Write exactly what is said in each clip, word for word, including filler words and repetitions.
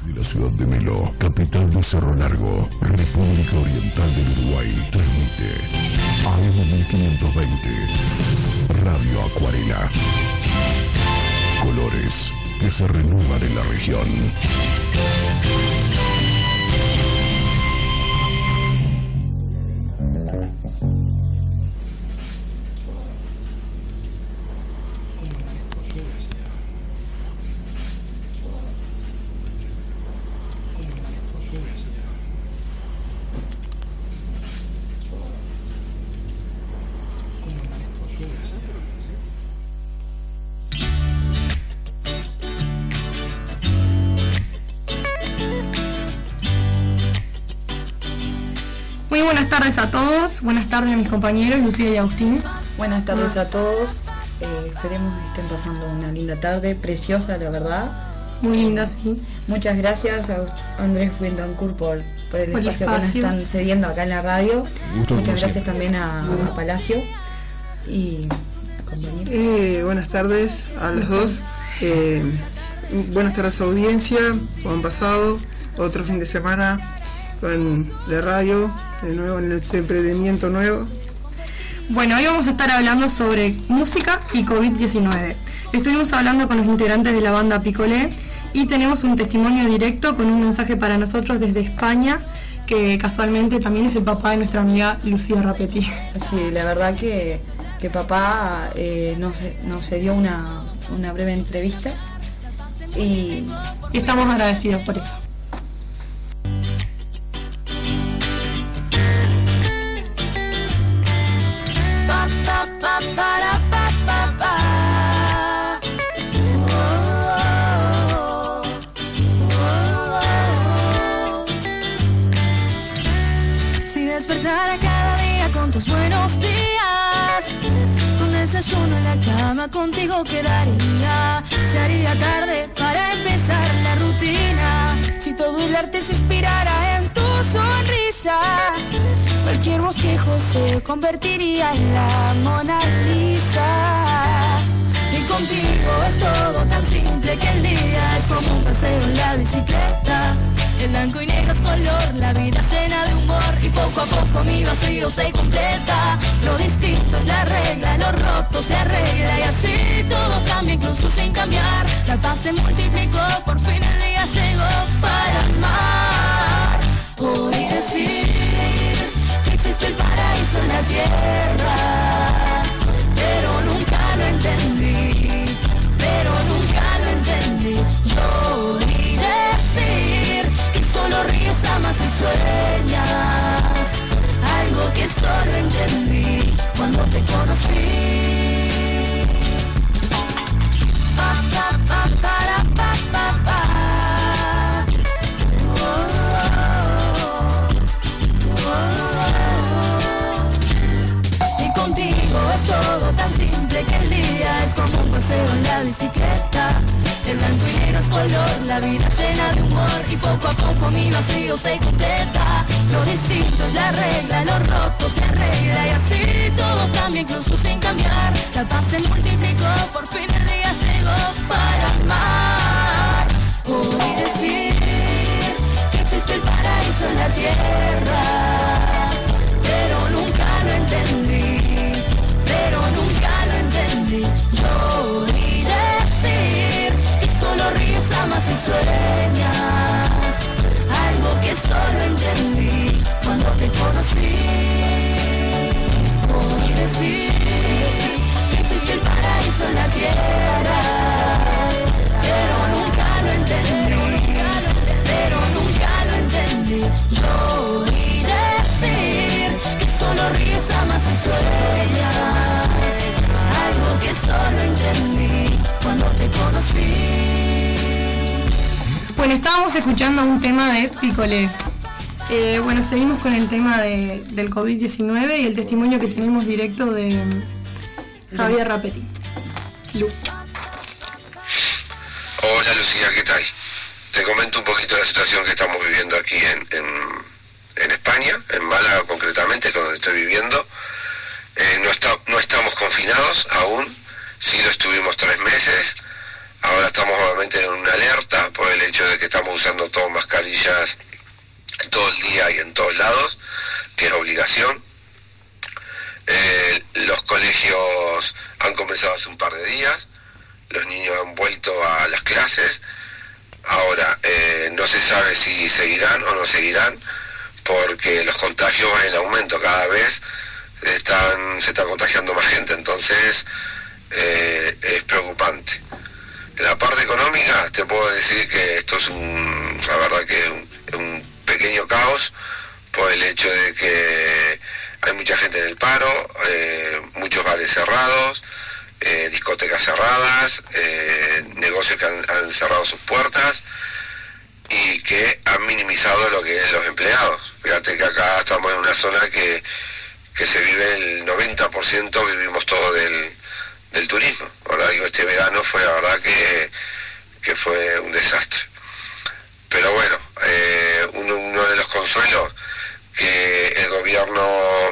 De la ciudad de Melo, capital de Cerro Largo, República Oriental del Uruguay, transmite A M mil quinientos veinte, Radio Acuarela. Colores que se renuevan en la región. Muy buenas tardes a todos, buenas tardes a mis compañeros Lucía y Agustín. Buenas tardes a todos, eh, esperemos que estén pasando una linda tarde, preciosa la verdad. Muy linda, sí. Muchas gracias a Andrés Fuendancourt por, por el por espacio, el espacio que nos están cediendo acá en la radio. Gusto, Muchas gusto. gracias también a, a Palacio y a compañeros. Eh, buenas tardes a los dos. Eh, buenas tardes audiencia, ¿cómo han pasado? Otro fin de semana con la radio, de nuevo en este emprendimiento nuevo. Bueno, hoy vamos a estar hablando sobre música y COVID diecinueve. Estuvimos hablando con los integrantes de la banda Picolé y tenemos un testimonio directo con un mensaje para nosotros desde España, que casualmente también es el papá de nuestra amiga Lucía Rapetti. Sí, la verdad que, que papá eh, nos, nos dio una, una breve entrevista y Y estamos agradecidos por eso. Si despertara cada día con tus buenos días, con desayuno en la cama contigo quedaría. Se haría tarde para empezar la rutina. Si todo el arte se inspirara en tu sonrisa, cualquier bosquejo se convertiría en la Mona Lisa. Y contigo es todo tan simple que el día es como un paseo en la bicicleta. El blanco y negro es color, la vida llena de humor y poco a poco mi vacío se completa. Lo distinto es la regla, lo roto se arregla y así todo cambia incluso sin cambiar. La paz se multiplicó, por fin el día llegó para amar. Oí decir que existe el paraíso en la tierra, pero nunca lo entendí, pero nunca lo entendí. Yo oí decir que solo ríes, amas y sueñas, algo que solo entendí cuando te conocí. Pa, pa, pa, para, pa, pa, pa. Y contigo es todo tan simple que el día es como un paseo en la bicicleta. El blanco y negro es color, la vida llena de humor y poco a poco mi vacío se completa. Lo distinto es la regla, lo roto se arregla y así todo cambia incluso sin cambiar. La paz se multiplicó, por fin el día llegó para amar. Oí decir que existe el paraíso en la tierra, pero nunca lo entendí, pero nunca lo entendí. Yo oí decir que solo ríes, amas y sueñas, algo que solo entendí cuando te conocí. Oí decir que existe el paraíso en la tierra, pero nunca lo entendí, pero nunca lo entendí. Yo oí decir que solo ríes, amas y sueñas, algo que solo entendí cuando te conocí. Bueno, estábamos escuchando un tema de Picolé. Eh, bueno, seguimos con el tema de, del COVID diecinueve y el testimonio que tenemos directo de Javier Rapetti. Lu. Hola Lucía, ¿qué tal? Te comento un poquito la situación que estamos viviendo aquí en, en, en España, en Málaga concretamente, que es donde estoy viviendo. Eh, no, está, no estamos confinados aún, sí lo estuvimos tres meses, ahora estamos obviamente en una alerta por el hecho de que estamos usando todas mascarillas todo el día y en todos lados, que es obligación. Eh, los colegios han comenzado hace un par de días, los niños han vuelto a las clases. Ahora, eh, no se sabe si seguirán o no seguirán, porque los contagios van en aumento, cada vez están, se está contagiando más gente, entonces eh, es preocupante. En la parte económica te puedo decir que esto es un, la verdad que un, un pequeño caos, por el hecho de que hay mucha gente en el paro, eh, muchos bares cerrados, eh, discotecas cerradas, eh, negocios que han, han cerrado sus puertas y que han minimizado lo que es los empleados. Fíjate que acá estamos en una zona que, que se vive el noventa por ciento, vivimos todo del, del turismo. Ahora digo, este verano fue la verdad que, que fue un desastre. Pero bueno, eh, uno, uno de los consuelos que el gobierno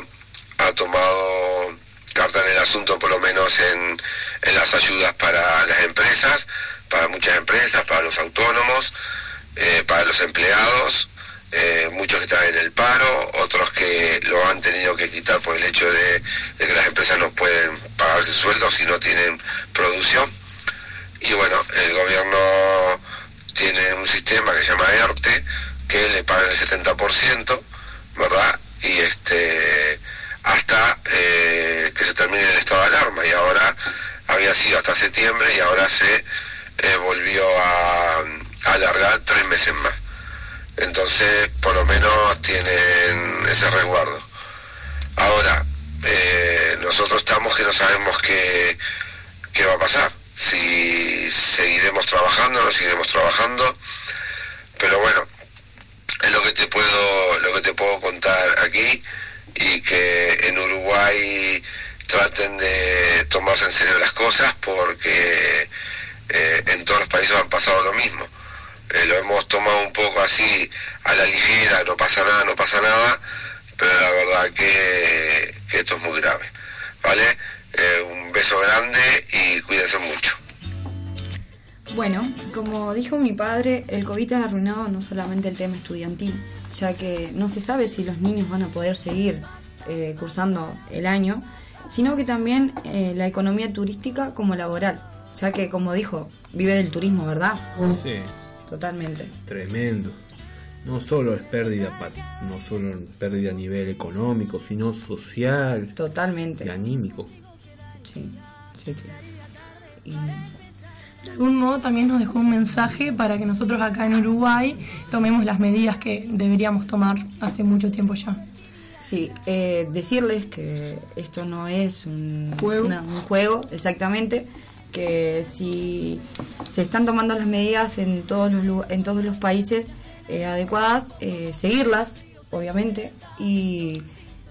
ha tomado carta en el asunto, por lo menos en, en las ayudas para las empresas, para muchas empresas, para los autónomos, eh, para los empleados, eh, muchos que están en el paro, otros que lo han tenido que quitar por el hecho de, de que las empresas no pueden pagar sus sueldos si no tienen producción. Y bueno, el gobierno tiene un sistema que se llama ERTE, que le pagan el setenta por ciento, ¿verdad? Y este hasta eh, que se termine el estado de alarma, y ahora había sido hasta septiembre y ahora se eh, volvió a, a alargar tres meses más. Entonces, por lo menos tienen ese resguardo. Ahora, eh, nosotros estamos que no sabemos qué, qué va a pasar, si seguiremos trabajando o no seguiremos trabajando, pero bueno, es lo que te puedo lo que te puedo contar aquí, y que en Uruguay traten de tomarse en serio las cosas, porque eh, en todos los países han pasado lo mismo. Eh, lo hemos tomado un poco así a la ligera, no pasa nada, no pasa nada, pero la verdad que, que esto es muy grave, ¿vale? Eh, un beso grande y cuídense mucho. Bueno, como dijo mi padre, el COVID ha arruinado no solamente el tema estudiantil, ya que no se sabe si los niños van a poder seguir eh, cursando el año, sino que también eh, la economía turística como laboral, ya que, como dijo, vive del turismo, ¿verdad? Sí. Totalmente. Tremendo. No solo es pérdida, no solo es pérdida a nivel económico, sino social. Totalmente. Y anímico. Sí, sí, sí. Y... de algún modo también nos dejó un mensaje para que nosotros acá en Uruguay tomemos las medidas que deberíamos tomar hace mucho tiempo ya. Sí, eh, decirles que esto no es un ¿Juego? Una, un juego, exactamente, que si se están tomando las medidas en todos los, en todos los países eh, adecuadas, eh, seguirlas, obviamente, y,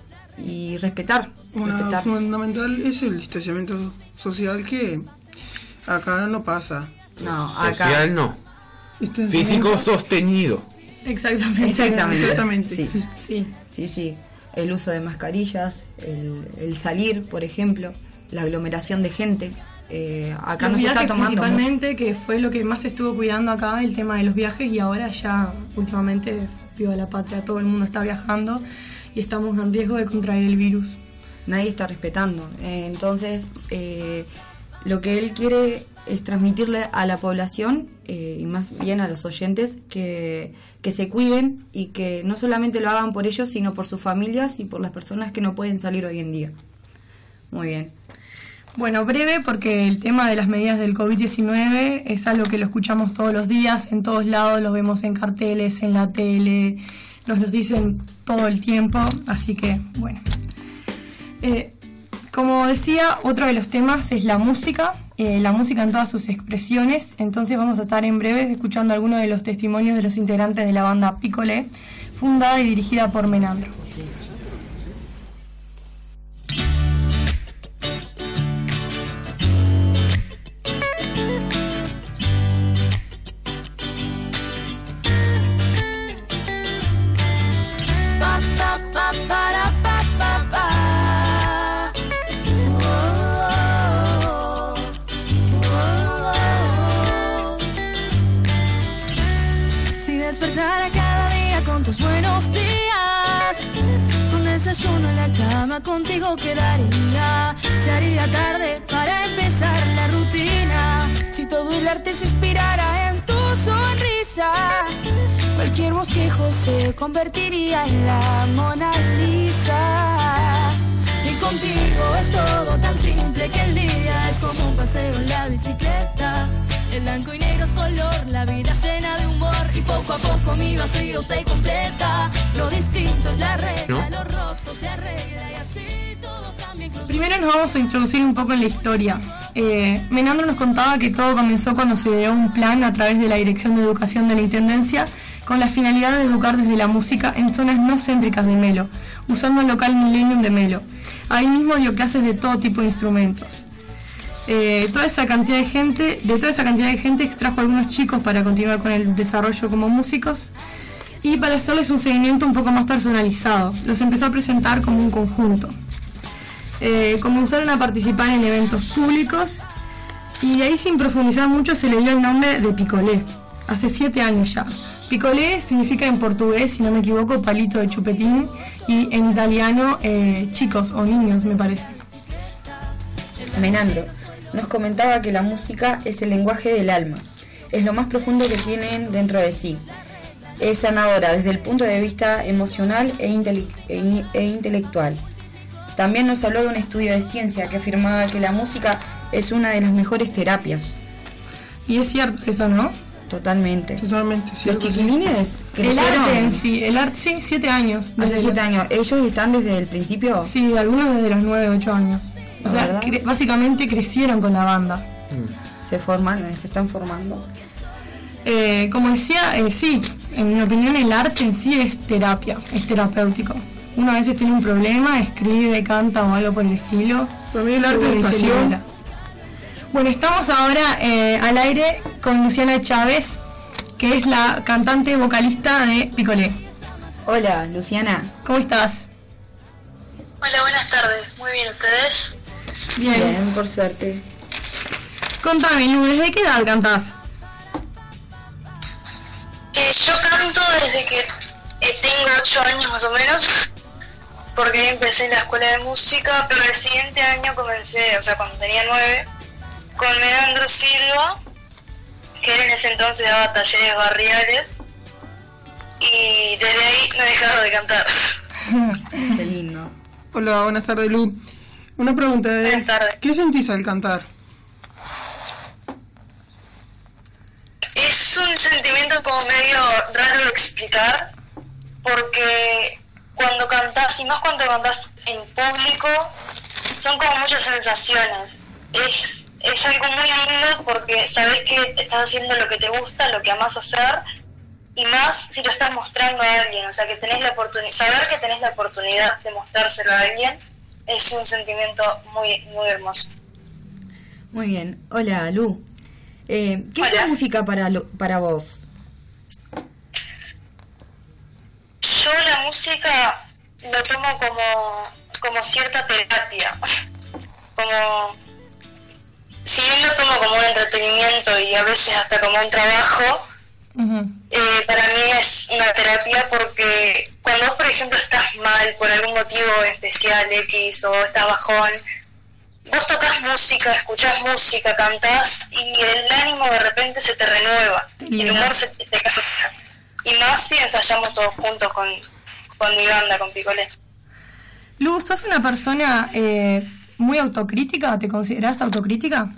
y respetar. Una respetar. fundamental es el distanciamiento social, que acá no pasa. No, acá. Social no. Físico sostenido. Exactamente. Exactamente. Exactamente. Sí. Sí. Sí, sí. El uso de mascarillas, el, el salir, por ejemplo, la aglomeración de gente. Eh, acá Los no se está viajes tomando principalmente, mucho. que fue lo que más se estuvo cuidando acá, el tema de los viajes, y ahora ya últimamente, viva la patria, todo el mundo está viajando y estamos en riesgo de contraer el virus. Nadie está respetando. Eh, entonces, eh, lo que él quiere es transmitirle a la población, eh, y más bien a los oyentes, que, que se cuiden y que no solamente lo hagan por ellos, sino por sus familias y por las personas que no pueden salir hoy en día. Muy bien. Bueno, breve, porque el tema de las medidas del COVID diecinueve es algo que lo escuchamos todos los días, en todos lados, lo vemos en carteles, en la tele, nos lo dicen todo el tiempo, así que, bueno. Eh, como decía, otro de los temas es la música, eh, la música en todas sus expresiones. Entonces vamos a estar en breve escuchando algunos de los testimonios de los integrantes de la banda Picolé, fundada y dirigida por Menandro. despertar a cada día con tus buenos días. Con desayuno en la cama contigo quedaría. Se haría tarde para empezar la rutina. Si todo el arte se inspirara en tu sonrisa, cualquier bosquejo se convertiría en la Mona Lisa. Y contigo es todo tan simple que el día es como un paseo en la bicicleta. El blanco y negro es color, la vida llena de humor. Y poco a poco mi vacío se completa. Lo distinto es la regla, ¿no? Lo roto se arregla y así todo cambia. Primero nos vamos a introducir un poco en la historia. Eh, Menandro nos contaba que todo comenzó cuando se ideó un plan a través de la Dirección de Educación de la Intendencia con la finalidad de educar desde la música en zonas no céntricas de Melo, usando el local Millennium de Melo. Ahí mismo dio clases de todo tipo de instrumentos. Eh, toda esa cantidad de gente, de toda esa cantidad de gente extrajo a algunos chicos para continuar con el desarrollo como músicos y para hacerles un seguimiento un poco más personalizado. Los empezó a presentar como un conjunto. Eh, comenzaron a participar en eventos públicos y de ahí, sin profundizar mucho, se le dio el nombre de Picolé, hace siete años ya. Picolé significa en portugués, si no me equivoco, palito de chupetín, y en italiano eh, chicos o niños, me parece. Menandro nos comentaba que la música es el lenguaje del alma, es lo más profundo que tienen dentro de sí. Es sanadora desde el punto de vista emocional e, intele- e, e intelectual. También nos habló de un estudio de ciencia que afirmaba que la música es una de las mejores terapias. Y es cierto eso, ¿no? Totalmente. Totalmente Los cierto. chiquilines El crecieron arte en sí, el arte, sí, siete años. hace Desde siete los- años. ¿Ellos están desde el principio? Sí, algunos desde los nueve, ocho años. O ¿La sea, verdad? cre- básicamente crecieron con la banda. Se forman, se están formando. Eh, como decía, eh, sí, en mi opinión el arte en sí es terapia, es terapéutico. Uno a veces tiene un problema, escribe, canta o algo por el estilo. Para mí el arte y es se pasión. libera. Bueno, estamos ahora eh, al aire con Luciana Chávez, que es la cantante vocalista de Picolé. Hola, Luciana. ¿Cómo estás? Hola, buenas tardes. Muy bien, ¿ustedes? Bien. Bien, por suerte. Contame, Lu, ¿desde qué edad cantás? Eh, yo canto desde que eh, tengo ocho años más o menos, porque ahí empecé en la escuela de música, pero el siguiente año comencé, o sea, cuando tenía nueve, con Menandro Silva, que él en ese entonces daba talleres barriales, y desde ahí no he dejado de cantar. Qué lindo. Hola, buenas tardes, Lu. Una pregunta, ¿eh? Buenas tardes. ¿Qué sentís al cantar? Es un sentimiento como medio raro de explicar, porque cuando cantás, y más cuando cantás en público, son como muchas sensaciones. Es, es algo muy lindo porque sabés que estás haciendo lo que te gusta, lo que amás hacer, y más si lo estás mostrando a alguien, o sea, que tenés la oportunidad, saber que tenés la oportunidad de mostrárselo a alguien, es un sentimiento muy, muy hermoso. Muy bien. Hola, Lu. Eh, ¿Qué es Hola. la música para, lo- para vos? Yo la música lo tomo como, como cierta terapia, como, si bien lo tomo como un entretenimiento y a veces hasta como un trabajo, Uh-huh. eh, para mí es una terapia porque cuando vos, por ejemplo, estás mal por algún motivo especial X o estás bajón, vos tocas música, escuchás música, cantás y el ánimo de repente se te renueva, y el humor se te, te cambia. Y más si ensayamos todos juntos con, con mi banda, con Picolé. Lu, ¿sos una persona eh, muy autocrítica? ¿Te considerás autocrítica?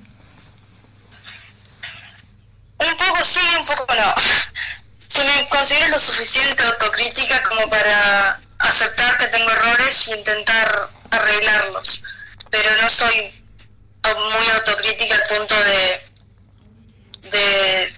Un poco sí, un poco no. Si me considero lo suficiente autocrítica como para aceptar que tengo errores y intentar arreglarlos, pero no soy muy autocrítica al punto de de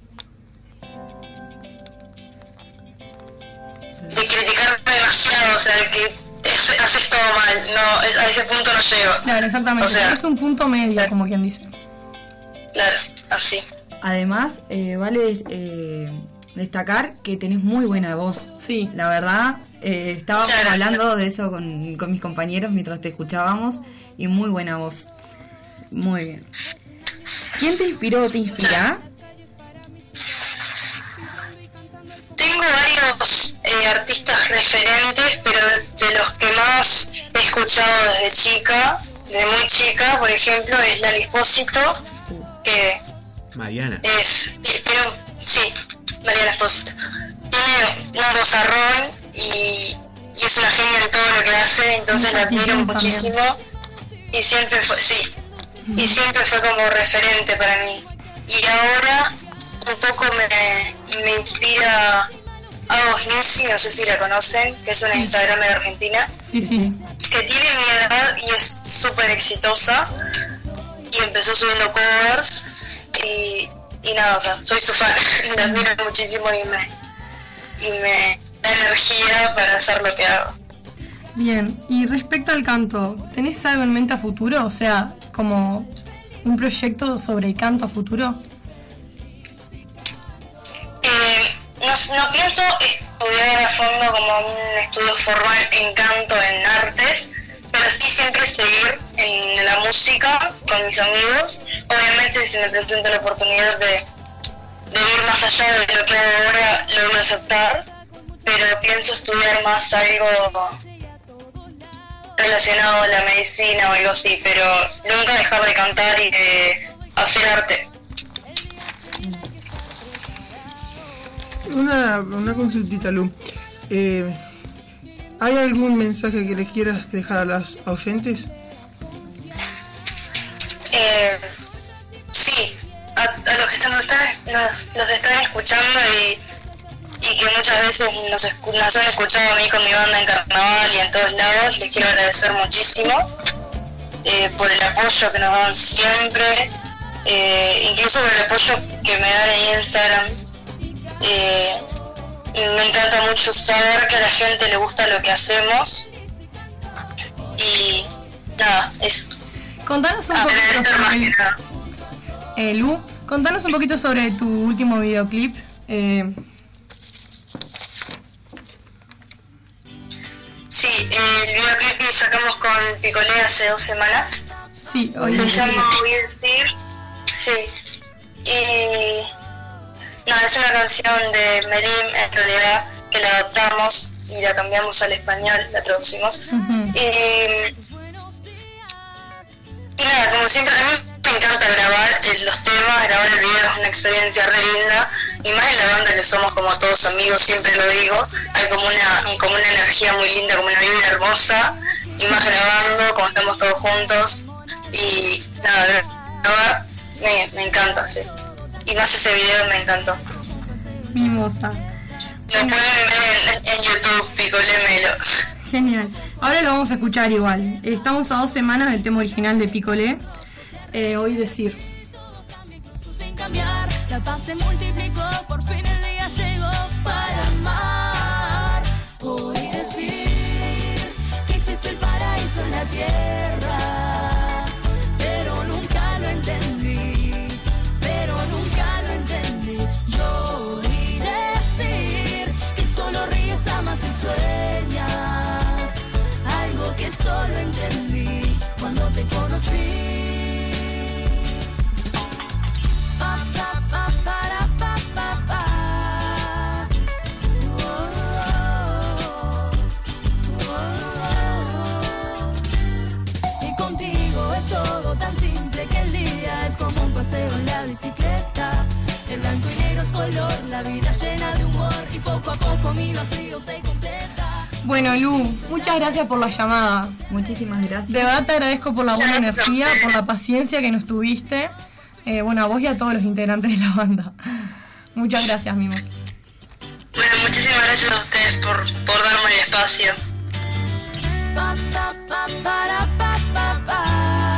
de criticarme demasiado, o sea, de que es- haces todo mal. No, es- a ese punto no llego. Claro, exactamente. O sea, es un punto medio, como quien dice. claro, así. Además, eh, vale des- eh, destacar que tenés muy buena voz. Sí. La verdad, eh, estábamos Muchas gracias. hablando de eso con, con mis compañeros mientras te escuchábamos, y muy buena voz. Muy bien. ¿Quién te inspiró o te inspira? eh, artistas referentes, pero de, de los que más he escuchado desde chica, de muy chica, por ejemplo, es Lali Espósito, que Mariana. es, tiene un, sí, Mariana Espósito, tiene un vozarrón y, y es una genia en todo lo que hace, entonces la admiro muchísimo y siempre fue, sí, y siempre fue como referente para mí. Y ahora un poco me, me inspira Agos Nisi, no sé si la conocen, que es una Instagram de Argentina. Sí, sí. Que tiene mi edad y es súper exitosa. Y empezó subiendo covers. Y, y nada, o sea, soy su fan. La admiro muchísimo y me, y me da energía para hacer lo que hago. Bien, y respecto al canto, ¿tenés algo en mente a futuro? O sea, como un proyecto sobre el canto a futuro. Eh, no, no pienso estudiar a fondo como un estudio formal en canto, en artes, pero sí siempre seguir en la música con mis amigos. Obviamente si me presento la oportunidad de, de ir más allá de lo que hago ahora, lo voy a aceptar, pero pienso estudiar más algo relacionado a la medicina o algo así, pero nunca dejar de cantar y de hacer arte. Una, una consultita, Lu. Eh, ¿Hay algún mensaje que les quieras dejar a las oyentes? Eh, sí, a, a los que están, nos, nos están escuchando y, y que muchas veces nos, escu nos han escuchado a mí con mi banda en carnaval y en todos lados, les quiero agradecer muchísimo eh, por el apoyo que nos dan siempre, eh, incluso por el apoyo que me dan en Instagram. Eh, y me encanta mucho saber que a la gente le gusta lo que hacemos y nada, eso. Contanos un poquito sobre el, eh, Lu, contanos un poquito sobre tu último videoclip. Eh... Sí, eh, el videoclip que sacamos con Picolé hace dos semanas. Sí, hoy se sí. llama Voy a decir. Sí. Y nada, es una canción de Merim en realidad que la adaptamos y la cambiamos al español, la traducimos. Uh-huh. y, y nada, como siempre, a mí me encanta grabar eh, los temas, grabar el video es una experiencia re linda, y más en la banda que somos como todos amigos, siempre lo digo, hay como una, como una energía muy linda, como una vibra hermosa, y más grabando, como estamos todos juntos, y nada, grabar me, me encanta, sí. Y más ese video me encantó. Mimosa. Lo pueden ver en, en YouTube, Picolé Melo. Genial. Ahora lo vamos a escuchar igual. Estamos a dos semanas del tema original de Picolé. Eh, Oí decir. Sin cambiar, la paz se multiplicó, por fin el día llegó para amar. Oí decir que existe el paraíso en la tierra, pero nunca lo entendí, pero nunca lo entendí. Yo oí decir que solo ríes, amas y sueñas, algo que solo entendí cuando te conocí. Todo tan simple que el día es como un paseo en la bicicleta. El blanco y negro es color, la vida llena de humor, y poco a poco mi vacío se completa. Bueno, Lu, muchas gracias por la llamada. Muchísimas gracias. De verdad te agradezco por la buena energía, por la paciencia que nos tuviste. Eh, bueno, a vos y a todos los integrantes de la banda. Muchas gracias, Mimos. Bueno, muchísimas gracias a ustedes por, por darme el espacio. Pa, pa, pa, para, pa, pa, pa.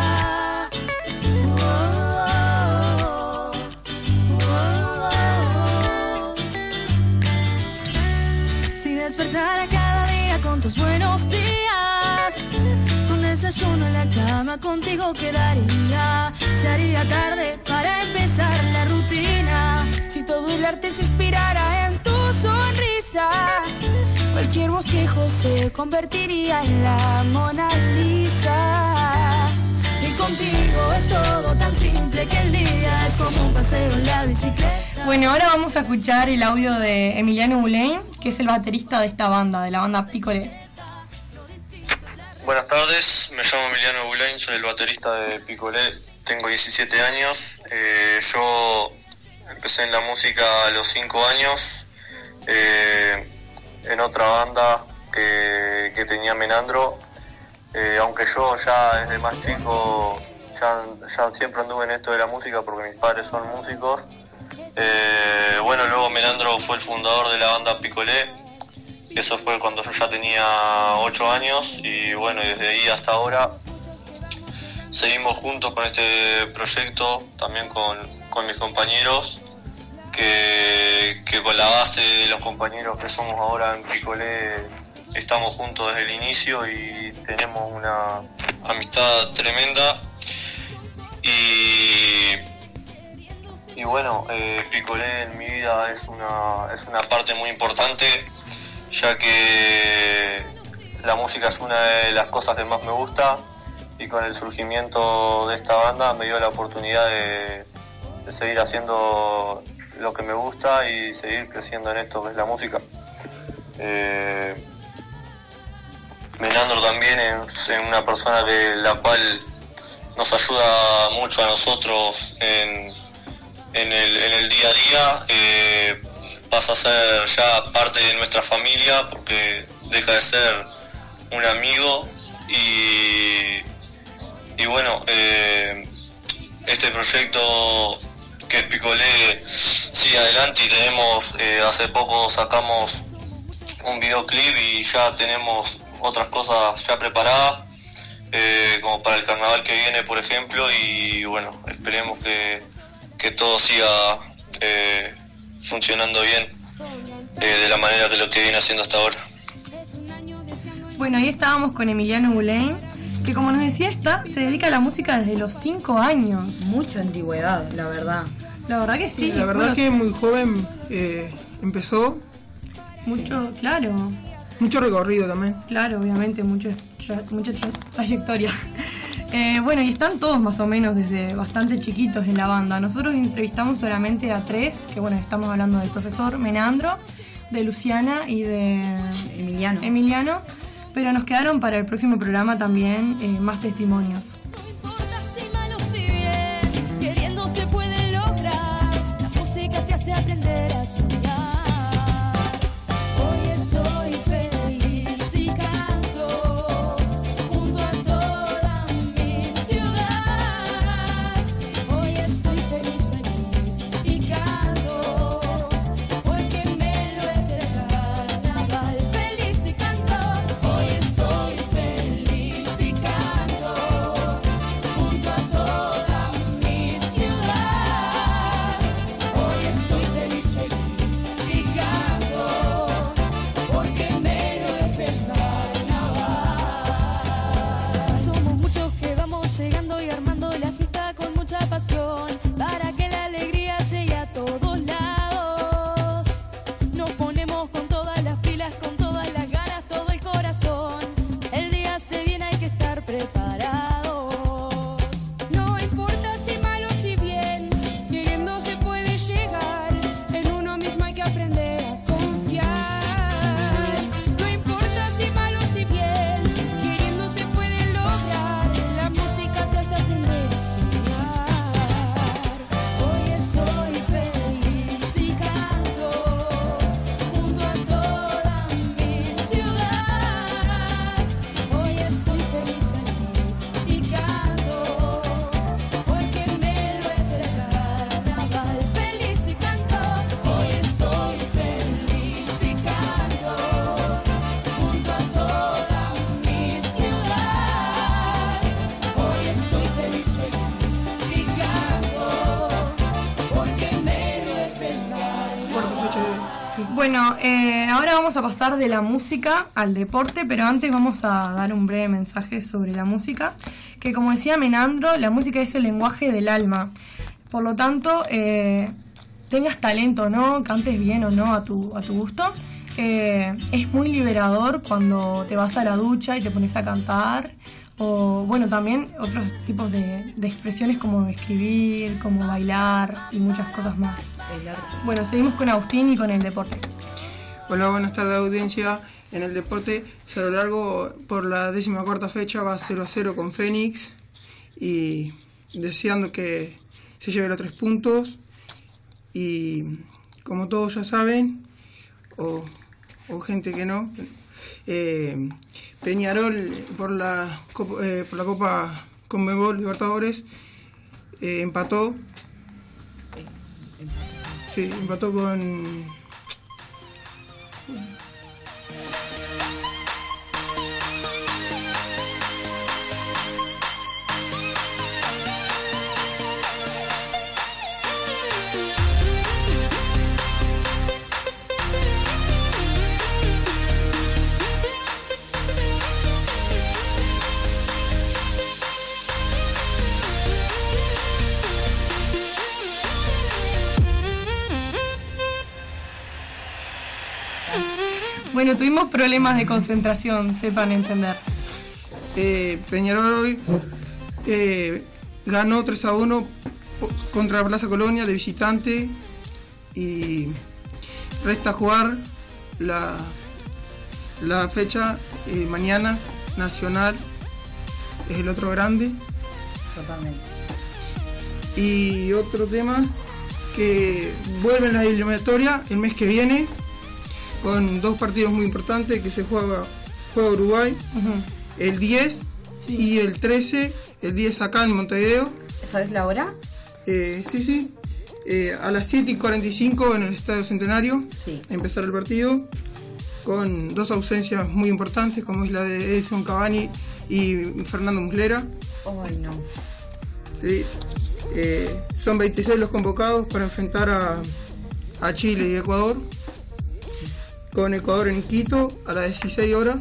Despertar cada día con tus buenos días, con desayuno en la cama contigo quedaría. Se haría tarde para empezar la rutina, si todo el arte se inspirara en tu sonrisa. Cualquier bosquejo se convertiría en la Mona Lisa. Y contigo es todo tan simple que el día es como un paseo en la bicicleta. Bueno, ahora vamos a escuchar el audio de Emiliano Bulain, que es el baterista de esta banda, de la banda Picolé. Buenas tardes, me llamo Emiliano Bulain, soy el baterista de Picolé, tengo diecisiete años, eh, yo empecé en la música a los cinco años, eh, en otra banda que, que tenía Menandro, eh, aunque yo ya desde más chico ya, ya siempre anduve en esto de la música porque mis padres son músicos. Eh, bueno, luego Menandro fue el fundador de la banda Picolé, eso fue cuando yo ya tenía ocho años y bueno, desde ahí hasta ahora seguimos juntos con este proyecto, también con, con mis compañeros, que, que con la base de los compañeros que somos ahora en Picolé estamos juntos desde el inicio y tenemos una amistad tremenda. Y Y bueno, eh, Picolé en mi vida es una, es una parte muy importante, ya que la música es una de las cosas que más me gusta y con el surgimiento de esta banda me dio la oportunidad de, de seguir haciendo lo que me gusta y seguir creciendo en esto que es la música. Eh, Menandro también es una persona de la cual nos ayuda mucho a nosotros en En el, en el día a día, eh, pasa a ser ya parte de nuestra familia porque deja de ser un amigo y, y bueno, eh, este proyecto que es Picolé sigue adelante y tenemos, eh, hace poco sacamos un videoclip y ya tenemos otras cosas ya preparadas, eh, como para el carnaval que viene, por ejemplo, y bueno, esperemos que que todo siga eh, funcionando bien eh, de la manera que lo que viene haciendo hasta ahora. Bueno, ahí estábamos con Emiliano Bulain, que como nos decía esta, se dedica a la música desde los cinco años. Mucha antigüedad, la verdad. La verdad que sí. La verdad bueno, que muy joven eh, empezó. Mucho, sí. Claro. Mucho recorrido también. Claro, obviamente, mucho tra mucha tra trayectoria. Eh, bueno, y están todos más o menos desde bastante chiquitos en la banda. Nosotros entrevistamos solamente a tres, que bueno, estamos hablando del profesor Menandro, de Luciana y de Emiliano. Emiliano, pero nos quedaron para el próximo programa también eh, más testimonios. No importa si malo si bien, queriendo se puede lograr, la música te hace aprender a soñar. Hoy estoy feliz y canto junto a toda mi ciudad. Hoy estoy feliz, feliz y canto porque me lo es el carnaval. Feliz y canto. Hoy estoy feliz y canto junto a toda mi ciudad. Hoy estoy feliz, feliz y canto porque me lo es el carnaval. Somos muchos que vamos llegando y armando la fiesta con mucha pasión para que la alegría llegue a todos lados. Nos ponemos con todas las pilas, con todas las ganas, todo el corazón. El día se viene, hay que estar preparados. No importa si malo si bien, queriendo se puede llegar. En uno mismo hay que aprender a confiar. No importa si malo si bien, queriendo se puede lograr. La música te hace aprender a soñar. Hoy estoy feliz y canto junto a toda mi ciudad. Hoy estoy feliz, feliz y canto porque me lo es el carnaval. Feliz y canto. Hoy estoy feliz y canto junto a toda mi ciudad. Hoy estoy feliz, feliz y canto porque me lo es el carnaval. Bueno, eh, ahora vamos a pasar de la música al deporte, pero antes vamos a dar un breve mensaje sobre la música, que como decía Menandro, la música es el lenguaje del alma. Por lo tanto, eh, tengas talento o no, cantes bien o no a tu, a tu gusto, eh, es muy liberador cuando te vas a la ducha y te pones a cantar, o bueno, también otros tipos de, de expresiones como escribir, como bailar y muchas cosas más. Bueno, seguimos con Agustín y con el deporte. Hola, buenas tardes audiencia. En el deporte, Cerro Largo por la décima cuarta fecha va cero a cero con Fénix y deseando que se lleve los tres puntos. Y como todos ya saben, o, o gente que no, eh, Peñarol por la, eh, por la Copa Conmebol Libertadores eh, empató. Sí, empató con... Bueno, tuvimos problemas de concentración, sepan entender. Eh, Peñarol hoy eh, ganó tres a uno contra Plaza Colonia de visitante y resta jugar la, la fecha eh, mañana, Nacional, es el otro grande. Totalmente. Y otro tema, que vuelven las eliminatorias el mes que viene, con dos partidos muy importantes que se juega, juega Uruguay, uh-huh. el diez sí. y el trece, el diez acá en Montevideo. ¿Sabes la hora? Eh, sí, sí, eh, a las siete y cuarenta y cinco en el Estadio Centenario, sí. empezar el partido, con dos ausencias muy importantes como es la de Edison Cavani y Fernando Muslera. Ay, no. Sí, eh, son veintiséis los convocados para enfrentar a, a Chile y Ecuador. Con Ecuador en Quito a las dieciséis horas.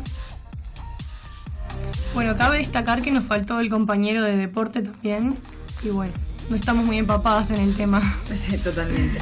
Bueno, cabe destacar que nos faltó el compañero de deporte también. Y bueno, no estamos muy empapadas en el tema. Sí, totalmente.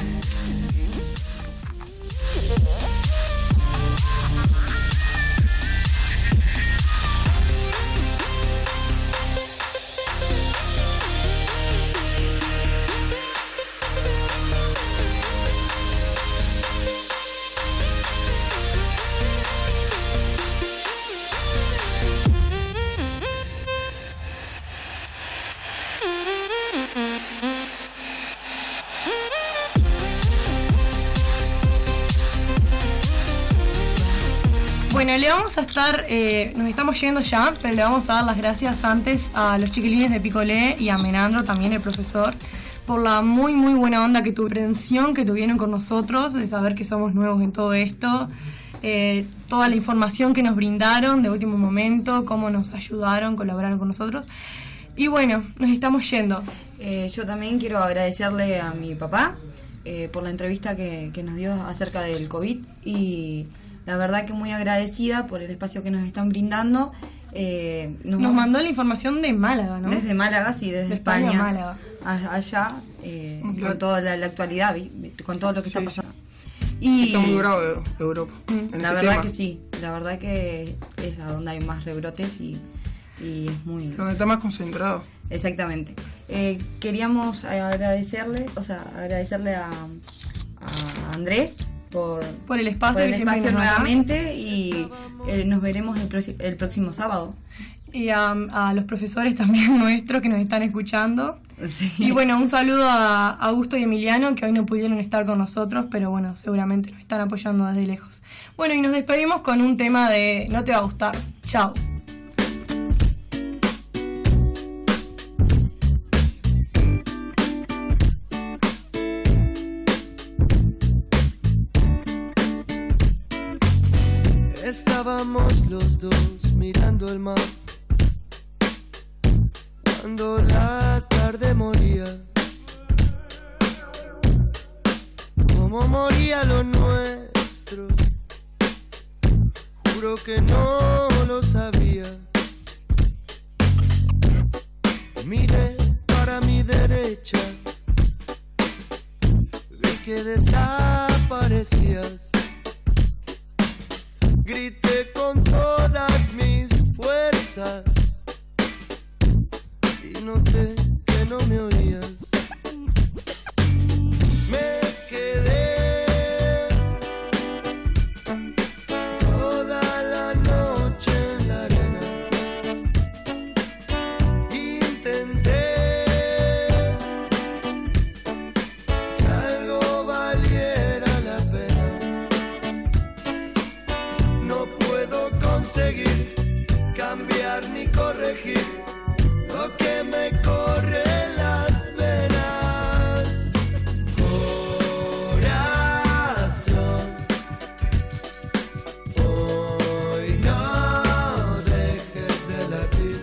Bueno, le vamos a estar, eh, nos estamos yendo ya, pero le vamos a dar las gracias antes a los chiquilines de Picolé y a Menandro, también el profesor, por la muy muy buena onda que tuvieron, atención que tuvieron con nosotros, de saber que somos nuevos en todo esto, eh, toda la información que nos brindaron de último momento, cómo nos ayudaron, colaboraron con nosotros. Y bueno, nos estamos yendo. Eh, yo también quiero agradecerle a mi papá eh, por la entrevista que, que nos dio acerca del COVID y... La verdad que muy agradecida por el espacio que nos están brindando. Eh, nos nos mandó la información de Málaga, ¿no? Desde Málaga, sí, desde de España. España Málaga. Allá, eh, con toda la, la actualidad, con todo lo que sí, está pasando. Y está muy bravo Europa. Mm, la verdad tema. que sí, la verdad que es a donde hay más rebrotes y, y es muy... Donde está más concentrado. Exactamente. Eh, queríamos agradecerle, o sea, agradecerle a, a Andrés. Por, por el espacio, por el espacio nuevamente y eh, nos veremos el, pro- el próximo sábado. Y a, a los profesores también nuestros que nos están escuchando. Sí. Y bueno, un saludo a Augusto y Emiliano que hoy no pudieron estar con nosotros, pero bueno, seguramente nos están apoyando desde lejos. Bueno, y nos despedimos con un tema de No te va a gustar. Chao. Estábamos los dos mirando el mar cuando la tarde moría, como moría lo nuestro, juro que no lo sabía. Miré para mi derecha, vi que desaparecías. Grité con todas mis fuerzas, noté que no me oías. Me quedé toda la noche en la arena. Intenté que algo valiera la pena. No puedo conseguir cambiar ni corregir lo que me corre en las venas. Corazón, hoy no dejes de latir.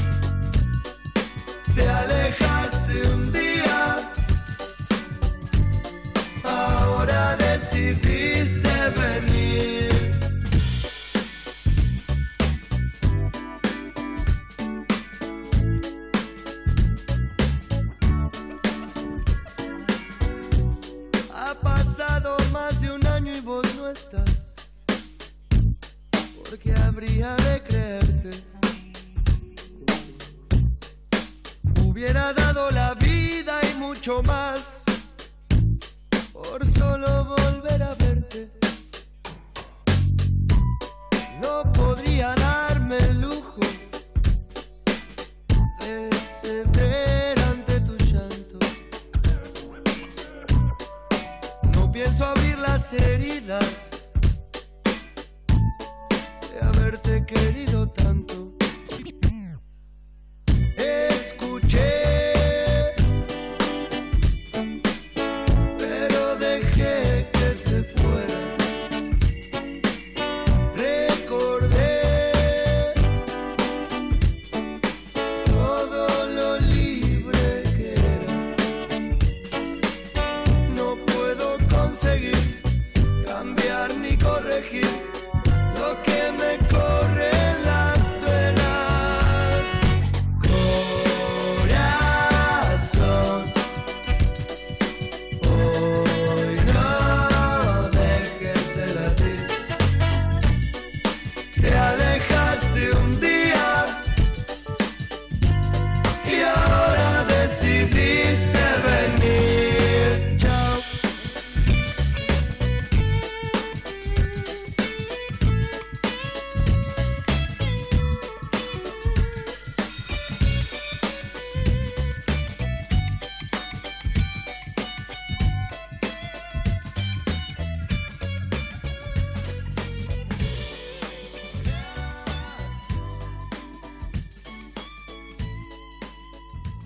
Te alejaste un día, ahora decidiste venir. Ha pasado más de un año y vos no estás. ¿Por qué habría de creerte? Hubiera dado la vida y mucho más por solo volver a verte. No podría darme el lujo de ceder ante tu llanto. No pienso abrir las heridas